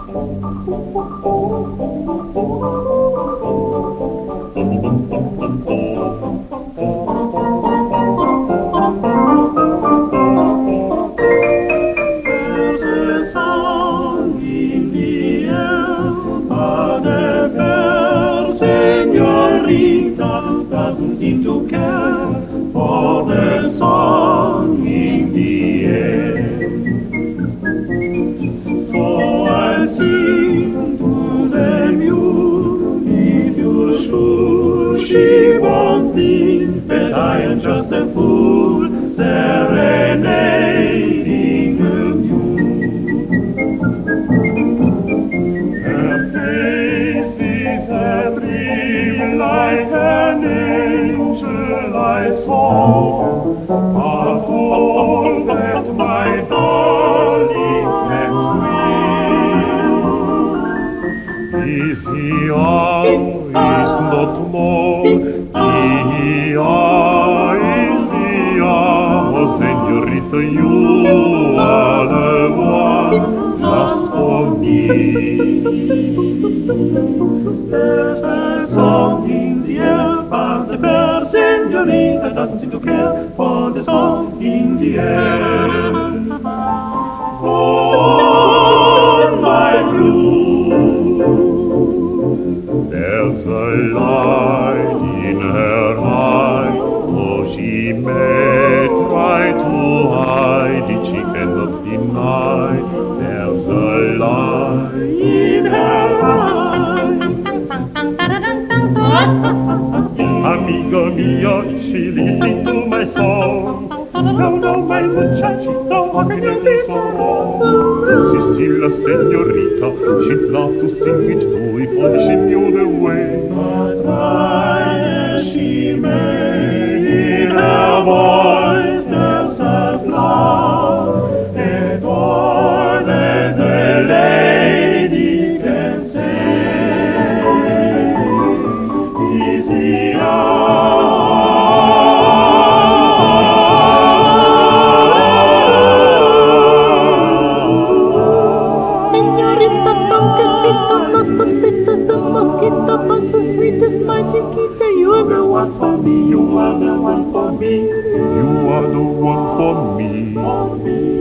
Doesn't seem to care for the song in the air. So I sing to the mule, if you're sure she won't think that I am just a fool serenading a mule. Her face is a dream like an angel I saw, but all that my darling can swim is here, is not more. Is here, oh señorita, you are the one just for me. There's a song in the air, but the fair señorita doesn't seem to care for the song in the air. Oh, my blue, there's a light in her eye, though she may try to hide it, she cannot deny. There's a light in her eye. Amigo mio, she listening to my song. No, no, my muchachito, how can you be so wrong? Cecilia, señorita, she'd love to sing it too if only she knew the way. But try as she may, in her voice there's a flaw, and all that the lady can say is you are the one for me, you are the one for me, you are the one for me.